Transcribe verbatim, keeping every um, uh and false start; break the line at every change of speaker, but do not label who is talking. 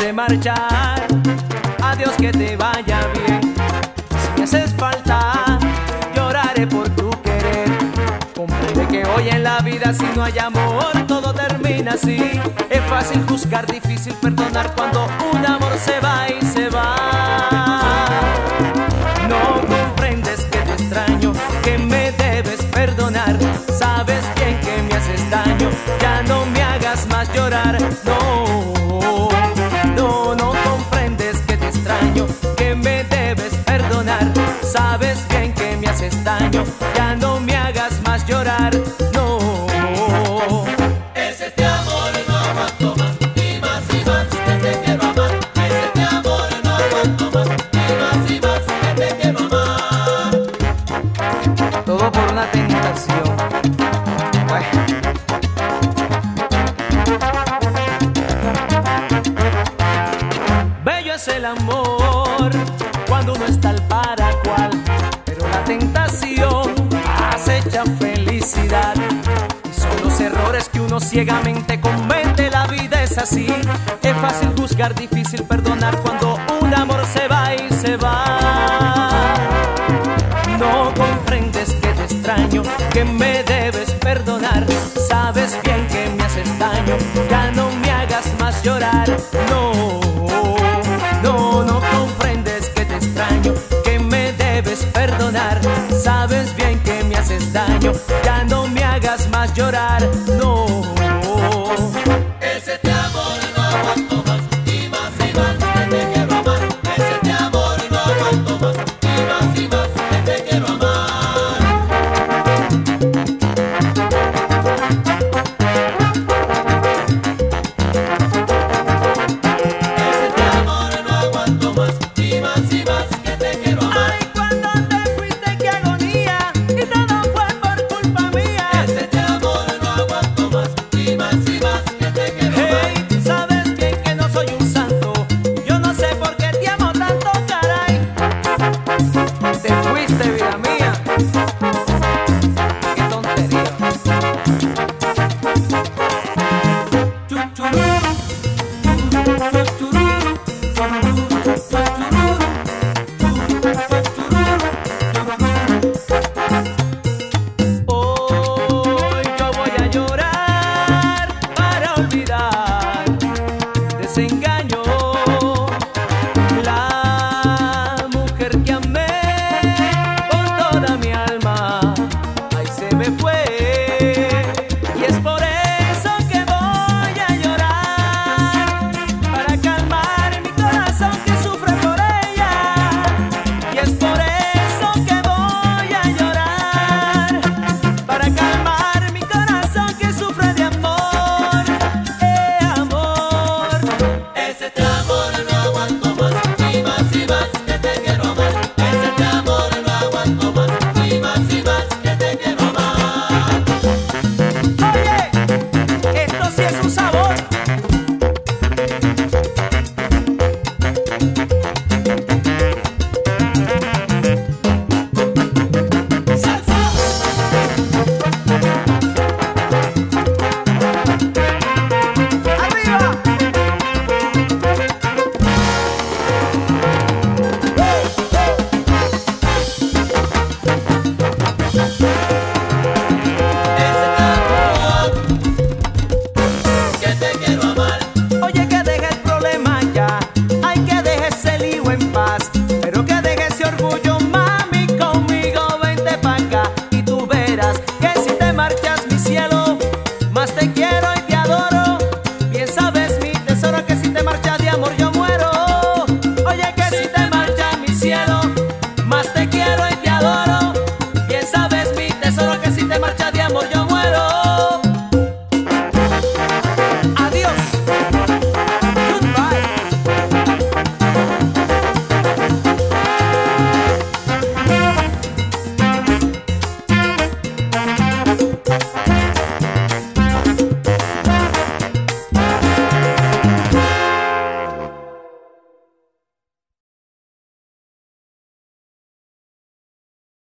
de marchar. Adiós, que te vaya bien. Si me haces falta, lloraré por tu querer. Comprende que hoy en la vida, si no hay amor, todo termina así. Es fácil juzgar, difícil perdonar cuando un amor se va y se va. No comprendes que te extraño, que me debes perdonar. Sabes bien que me haces daño, ya no me hagas más llorar. No, no, no comprendes que te extraño, que me debes perdonar. Sabes bien que me haces daño, ya no me hagas más llorar. No.
Es este amor, no aguanto más, y más y más que te quiero amar. Es este amor, no aguanto más, y más y más que te quiero amar.
Todo por una tentación. Bueno. Bello es el amor cuando uno está al para cual, pero la tentación acecha felicidad. Y son los errores que uno ciegamente comete, la vida es así. Es fácil juzgar, difícil perdonar cuando un amor se va y se va. No comprendes que te extraño, que me debes perdonar. Sabes bien que me haces daño, ya no me hagas más llorar. No, no, no comprendes que te extraño, que me debes perdonar. Sabes bien que me haces daño, ya no me hagas más llorar.